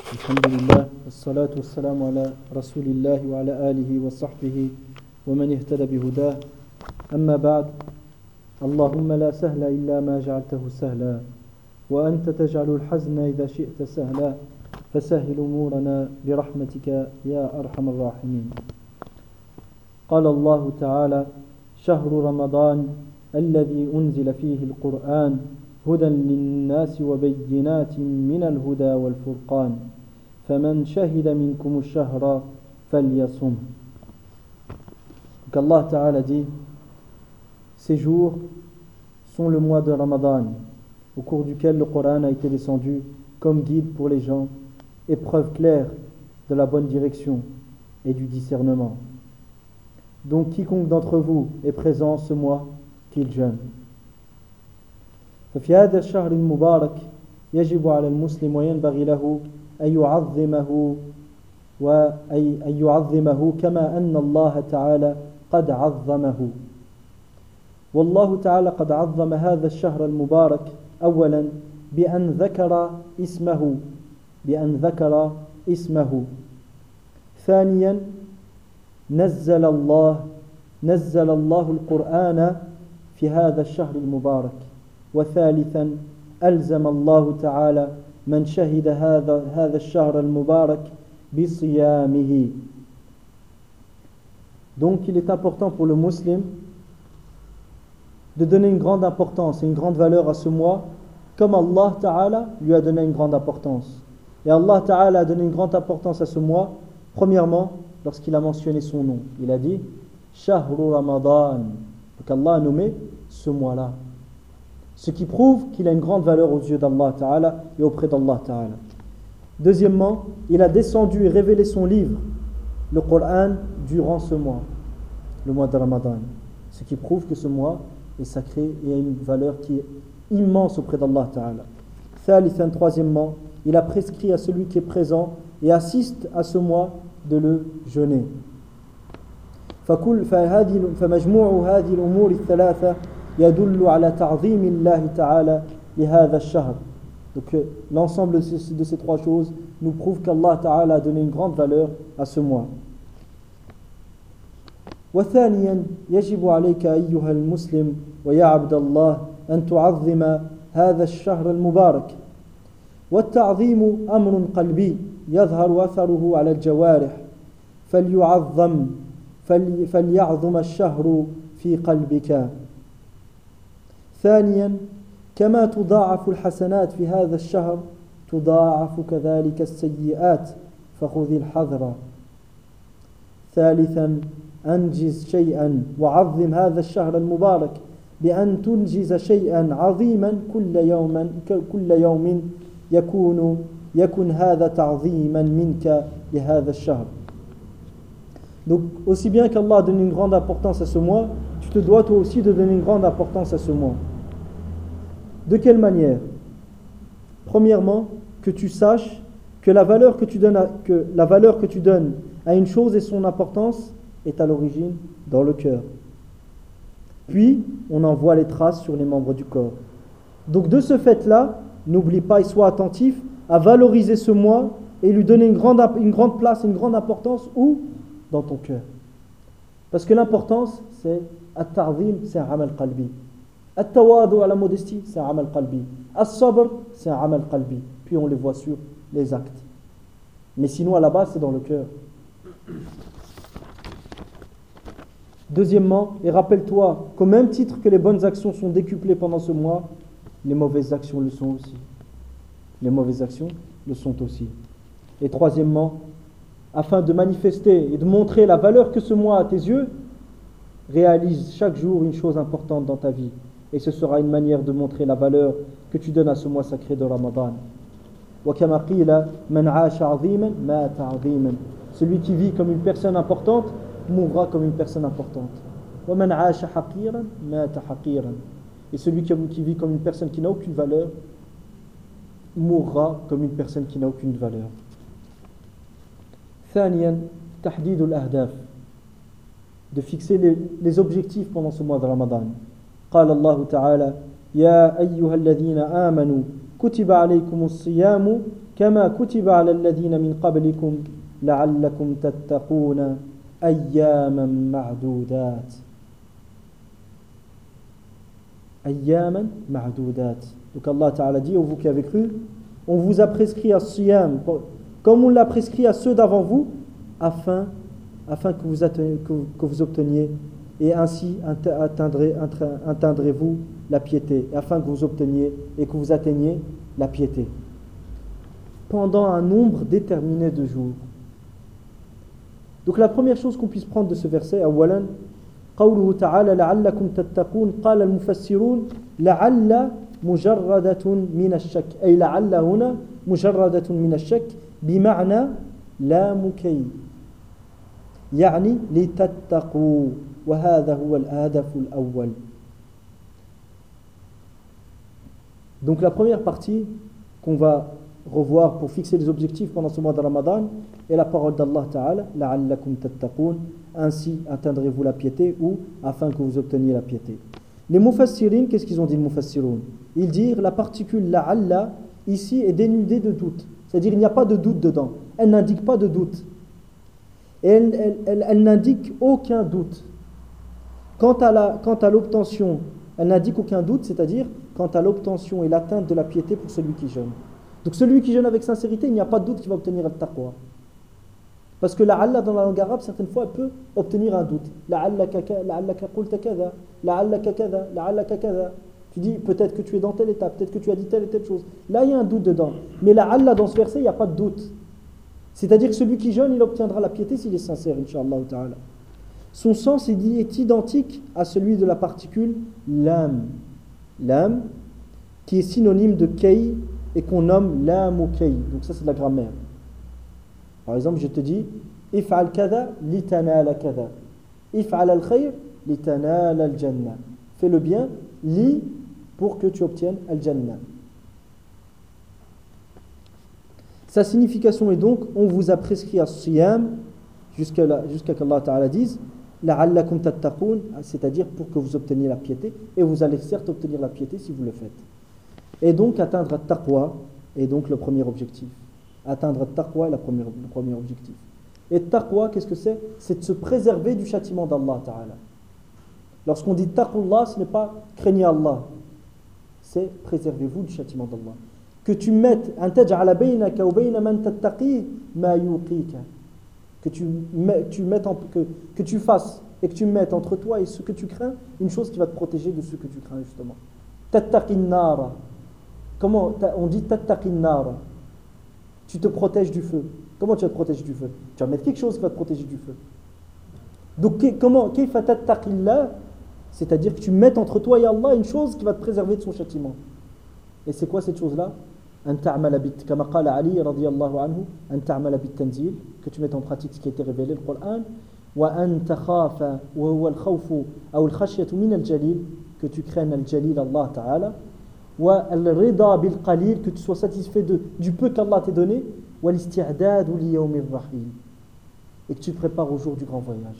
Alhamdulillah, wassalatu wassalamu ala rasulillah wa ala alihi wa sahbihi wa man ihtada bihudah. Amma ba'd. Allahumma la sahla illa ma ja'altahu sahla wa anta taj'alul hazna idha shi'ta sahla fasahhil umurana bi rahmatika ya arhamar rahimin. Qala Allah ta'ala shahru ramadan alladhi unzila fihi al-Qur'an hudan lin-nasi wa bayyinatin min al-huda wal-furqan. فَمَنْ شَهِدَ مِنْكُمُ الشَّهْرَ فَلْيَصُمْ. Donc Allah Ta'ala dit, ces jours sont le mois de Ramadan, au cours duquel le Coran a été descendu comme guide pour les gens, et preuve claire de la bonne direction et du discernement. Donc quiconque d'entre vous est présent ce mois, qu'il jeûne. ففي هذا الشهر المبارك يجب على المسلم وينبغي له أن يعظمه كما أن الله تعالى قد عظمه. والله تعالى قد عظم هذا الشهر المبارك أولا بأن ذكر اسمه. ثانيا نزل الله القرآن في هذا الشهر المبارك. وثالثا ألزم الله تعالى من شهد هذا الشهر المبارك بصيامه. Donc il est important pour le musulman de donner une grande importance et une grande valeur à ce mois, comme Allah Ta'ala lui a donné une grande importance. Et Allah Ta'ala a donné une grande importance à ce mois, premièrement, lorsqu'il a mentionné son nom. Il a dit Shahru Ramadan. Donc Allah a nommé ce mois-là. Ce qui prouve qu'il a une grande valeur aux yeux d'Allah Ta'ala et auprès d'Allah Ta'ala. Deuxièmement, il a descendu et révélé son livre, le Coran, durant ce mois, le mois de Ramadan. Ce qui prouve que ce mois est sacré et a une valeur qui est immense auprès d'Allah Ta'ala. Thalithan, troisièmement, il a prescrit à celui qui est présent et assiste à ce mois de le jeûner. فمجموع هذه الأمور الثلاثة يدل على تعظيم الله تعالى لهذا الشهر. Donc l'ensemble de ces trois choses nous prouve qu'Allah Ta'ala a donné une grande valeur à ce mois. وثانيا يجب عليك أيها المسلم ويا عبد الله أن تعظم هذا الشهر المبارك. والتعظيم أمر قلبي يظهر أثره على الجوارح فليعظم الشهر في قلبك. ثانيا كما تضاعف الحسنات في هذا الشهر تضاعف كذلك السيئات فخذ الحذر. ثالثا أنجز شيئا وعظم هذا الشهر المبارك بأن تنجز شيئا عظيما كل يوم يكون هذا تعظيما منك لهذا الشهر. Donc aussi bien qu'Allah donne une grande importance à ce mois, tu te dois toi aussi de donner une grande importance à ce mois. De quelle manière? Premièrement, que tu saches que la valeur que tu donnes à une chose et son importance est à l'origine dans le cœur. Puis, on en voit les traces sur les membres du corps. Donc de ce fait-là, n'oublie pas et sois attentif à valoriser ce mois et lui donner une grande place, une grande importance, où? Dans ton cœur. Parce que l'importance, c'est at-ta'zim, c'est un amal qalbi. At-tawadu à la modestie, c'est un amal qalbi. As-sabr, c'est un amal qalbi. Puis on les voit sur les actes. Mais sinon, à la base, c'est dans le cœur. Deuxièmement, et rappelle-toi qu'au même titre que les bonnes actions sont décuplées pendant ce mois, les mauvaises actions le sont aussi. Les mauvaises actions le sont aussi. Et troisièmement, afin de manifester et de montrer la valeur que ce mois a à tes yeux, réalise chaque jour une chose importante dans ta vie. Et ce sera une manière de montrer la valeur que tu donnes à ce mois sacré de Ramadan. وَكَمَا قِيلَ مَنْ عَاشَ عَظِيمًا مَاتَ عَظِيمًا. Celui qui vit comme une personne importante mourra comme une personne importante. وَمَنْ عَاشَ حَقِيرًا مَاتَ حَقِيرًا. Et celui qui vit comme une personne qui n'a aucune valeur mourra comme une personne qui n'a aucune valeur. ثانيا تحديد الأهداف, de fixer les objectifs pendant ce mois de Ramadan. قال الله تعالى يا أيها الذين آمنوا كتب عليكم الصيام كما كتب على الذين من قبلكم لعلكم تتقون أياما معدودات. أياما معدودات. Donc Allah Ta'ala dit, vous qui avez cru, on vous a prescrit à siyam, comme on l'a prescrit à ceux d'avant vous, afin que vous obteniez, et ainsi atteindrez-vous la piété, afin que vous obteniez et que vous atteigniez la piété, pendant un nombre déterminé de jours. Donc la première chose qu'on puisse prendre de ce verset, أولا قوله تعالى لعلكم تتقون قال المفسرون لعل مجردة من الشك أي لعل هنا مجردة من الشك بمعنى لا مكي يعني لتتقوا وهذا هو الهدف الأول. Donc la première partie qu'on va revoir pour fixer les objectifs pendant ce mois de Ramadan est la parole d'Allah Ta'ala لعلكم تتقون, ainsi atteindrez-vous la piété, ou afin que vous obteniez la piété. Les mufassirin, qu'est-ce qu'ils ont dit, les mufassiroun? Ils disent la particule la'alla ici est dénudée de doute, c'est-à-dire il n'y a pas de doute dedans, elle n'indique pas de doute, et elle n'indique aucun doute. Quant à l'obtention, elle n'indique aucun doute, c'est-à-dire quant à l'obtention et l'atteinte de la piété pour celui qui jeûne. Donc celui qui jeûne avec sincérité, il n'y a pas de doute qu'il va obtenir le taqwa. Parce que la'alla dans la langue arabe, certaines fois, elle peut obtenir un doute. La'allaka qulta kadha, la'allaka kadha, la'allaka kadha. Tu dis peut-être que tu es dans telle étape, peut-être que tu as dit telle et telle chose. Là, il y a un doute dedans. Mais la'alla dans ce verset, il n'y a pas de doute. C'est-à-dire que celui qui jeûne, il obtiendra la piété s'il est sincère, incha'Allah ta'ala. Son sens est identique à celui de la particule lam. Lam, qui est synonyme de kay et qu'on nomme lam ou kay. Donc ça, c'est de la grammaire. Par exemple, je te dis if'al kada litanala kada. If'al al-khayr litanala al-jannah. Fais le bien, li, pour que tu obtiennes al-jannah. Sa signification est donc, on vous a prescrit à siyam, jusqu'à qu'Allah Ta'ala dise la'allakum tattaqun, c'est-à-dire pour que vous obteniez la piété, et vous allez certes obtenir la piété si vous le faites. Et donc atteindre at-taqwa est donc le premier objectif. Atteindre at-taqwa est le premier objectif. Et taqwa, qu'est-ce que c'est? C'est de se préserver du châtiment d'Allah Ta'ala. Lorsqu'on dit taqullah, ce n'est pas craignez Allah, c'est préservez-vous du châtiment d'Allah. Que tu mettes que tu fasses et que tu mettes entre toi et ce que tu crains une chose qui va te protéger de ce que tu crains justement. Tattaqin nara. Comment on dit tattaqin nara? Tu te protèges du feu. Comment tu vas te protéger du feu? Tu vas mettre quelque chose qui va te protéger du feu. Donc comment kayfa tattaqillah? C'est-à-dire que tu mettes entre toi et Allah une chose qui va te préserver de son châtiment. Et c'est quoi cette chose-là? Kama qala Ali radiyallahu anhu, an ta'mala bit tanzil, que tu mettes en pratique ce qui a été révélé, le Coran, wa an takhafa wa huwa al-khawfu aw al-khashyatu min al-jalil, que tu craignes al-jalil Allah Ta'ala, wa al-rida bil qalil, que tu sois satisfait du peu qu'Allah t'a donné, wa al-isti'dad li yawm ar-rahim, et que tu te prépares au jour du grand voyage.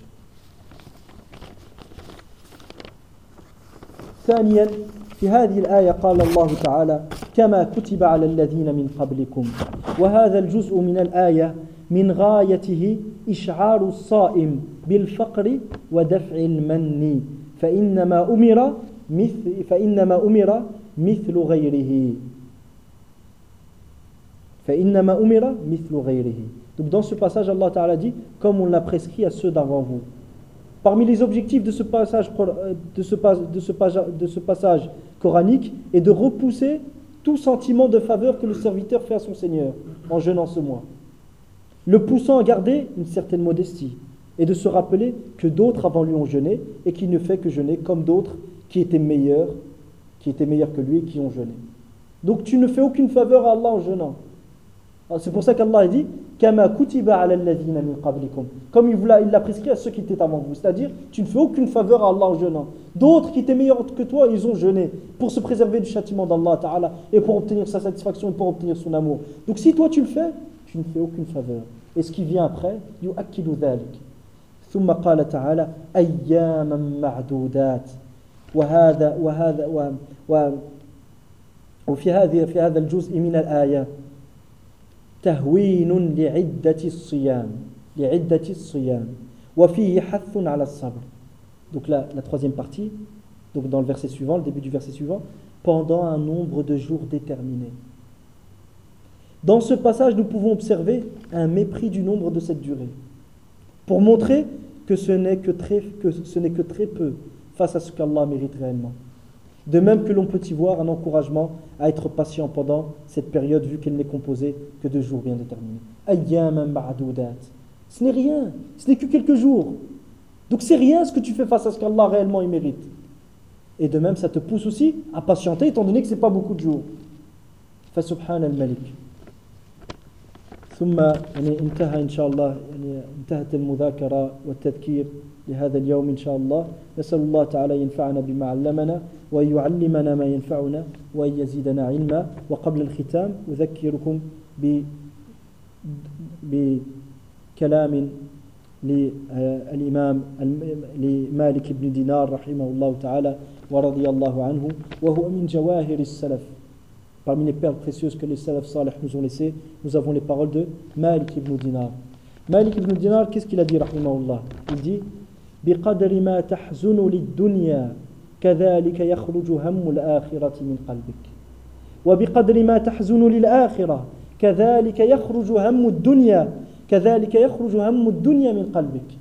ثانيا في هذه الآية قال الله تعالى كما كتب على الذين من قبلكم وهذا الجزء من الآية من غايته إشعار الصائم بالفقر ودفع المن فإنما أمر مثل غيره. Donc dans ce passage Allah Ta'ala dit comme on l'a prescrit à ceux d'avant vous. Parmi les objectifs de ce passage coranique est de repousser tout sentiment de faveur que le serviteur fait à son Seigneur en jeûnant ce mois, le poussant à garder une certaine modestie et de se rappeler que d'autres avant lui ont jeûné et qu'il ne fait que jeûner comme d'autres qui étaient meilleurs que lui et qui ont jeûné. Donc tu ne fais aucune faveur à Allah en jeûnant. Alors, c'est pour ça qu'Allah dit Kama kutiba ala alladhina min qablikum, comme il l'a prescrit à ceux qui étaient avant vous, c'est-à-dire tu ne fais aucune faveur à Allah en jeûnant. D'autres qui étaient meilleurs que toi, ils ont jeûné pour se préserver du châtiment d'Allah Ta'ala et pour obtenir sa satisfaction et pour obtenir son amour. Donc si toi tu le fais, tu ne fais aucune faveur. Et ce qui vient après, yu'akkidu dhalik. ثم قال تعالى أياما معدودات وفي هذا الجزء من الآية تهوين لعدة الصيام لعدة الصيام وفيه حث على الصبر. Donc là, la troisième partie, donc dans le verset suivant, le début du verset suivant, pendant un nombre de jours déterminé. Dans ce passage, nous pouvons observer un mépris du nombre de cette durée, pour montrer que ce n'est que très peu face à ce qu'Allah mérite réellement. De même que l'on peut y voir un encouragement à être patient pendant cette période, vu qu'elle n'est composée que de jours bien déterminés. Ayyaman ma'doudat. Ce n'est rien, ce n'est que quelques jours. Donc c'est rien ce que tu fais face à ce qu'Allah réellement il mérite. Et de même, ça te pousse aussi à patienter, étant donné que ce n'est pas beaucoup de jours. فسبحان الملك. ثم انتهى إن شاء الله انتهت المذاكرة والتذكير لهذا اليوم إن شاء الله. نسأل الله تعالى ينفعنا بما علمنا وأن يعلمنا ما ينفعنا وأن يزيدنا علما. وقبل الختام أذكركم بكلام للإمام لمالك بن دينار رحمه الله تعالى ورضي الله عنه وهو من جواهر السلف. Parmi les perles précieuses que les salaf salih nous ont laissées, nous avons les paroles de Malik ibn Dinar. Malik ibn Dinar, qu'est-ce qu'il a dit, rahimahullah? Il dit بِقَدْرِ مَا تَحْزُنُ لِلدُّنْيَا كَذَلِكَ يَخْرُجُ هَمُّ الْآخِرَةِ مِنْ قَلْبِكَ وَبِقَدْرِ مَا تَحْزُنُ لِلْآخِرَةِ كَذَلِكَ يَخْرُجُ هَمُّ الدُّنْيا كَذَلِكَ يَخْرُجُ هَمُّ الدُّنْيا مِنْ قَلْبِكَ.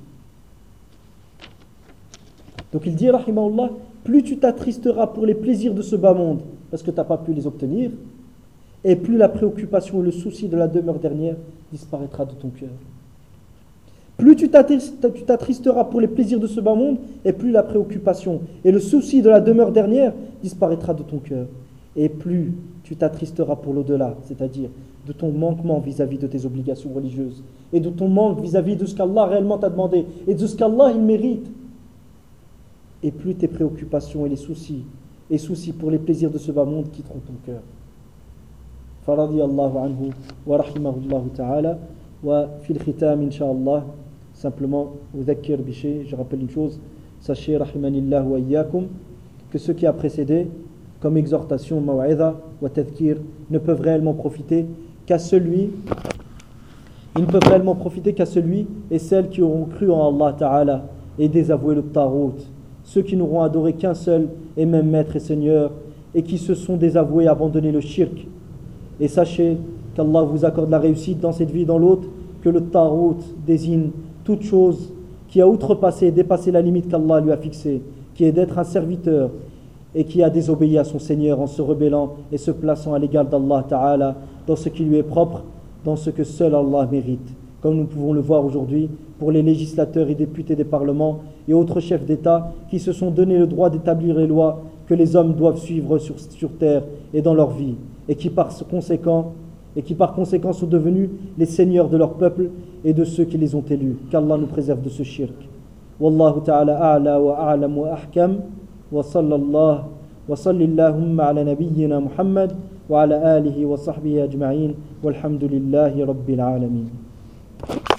Donc il dit, rahimahullah, plus tu t'attristeras pour les plaisirs de ce bas monde, parce que tu n'as pas pu les obtenir, et plus la préoccupation et le souci de la demeure dernière disparaîtra de ton cœur. Plus tu t'attristeras pour les plaisirs de ce bas monde, et plus la préoccupation et le souci de la demeure dernière disparaîtra de ton cœur. Et plus tu t'attristeras pour l'au-delà, c'est-à-dire de ton manquement vis-à-vis de tes obligations religieuses, et de ton manque vis-à-vis de ce qu'Allah réellement t'a demandé, et de ce qu'Allah il mérite. Et plus tes préoccupations et les soucis pour les plaisirs de ce bas monde quitteront ton cœur. فرضي الله عنه ورحمه الله تعالى. وفي الختام إن شاء الله simplement أذكر بشيء, je rappelle une chose, sachez رحمني الله وإياكم que ce qui a précédé comme exhortation maw'idha wa tadhkir ne peuvent réellement profiter qu'à celui et celles qui auront cru en Allah Ta'ala et désavoué le Tarout, ceux qui n'auront adoré qu'un seul et même maître et seigneur et qui se sont désavoués et abandonné le shirk. Et sachez qu'Allah vous accorde la réussite dans cette vie et dans l'autre, que le Tarout désigne toute chose qui a outrepassé et dépassé la limite qu'Allah lui a fixée, qui est d'être un serviteur et qui a désobéi à son Seigneur en se rebellant et se plaçant à l'égal d'Allah Ta'ala dans ce qui lui est propre, dans ce que seul Allah mérite. Comme nous pouvons le voir aujourd'hui pour les législateurs et députés des parlements et autres chefs d'État qui se sont donné le droit d'établir les lois que les hommes doivent suivre sur terre et dans leur vie, et qui par conséquent sont devenus les seigneurs de leur peuple et de ceux qui les ont élus. Qu'Allah nous préserve de ce shirk. Wallahu ta'ala a'la wa a'lam wa ahkam wa sallallahu ala nabiyyina Muhammad wa ala alihi wa sahbihi ajma'in walhamdulillahi rabbil alamin.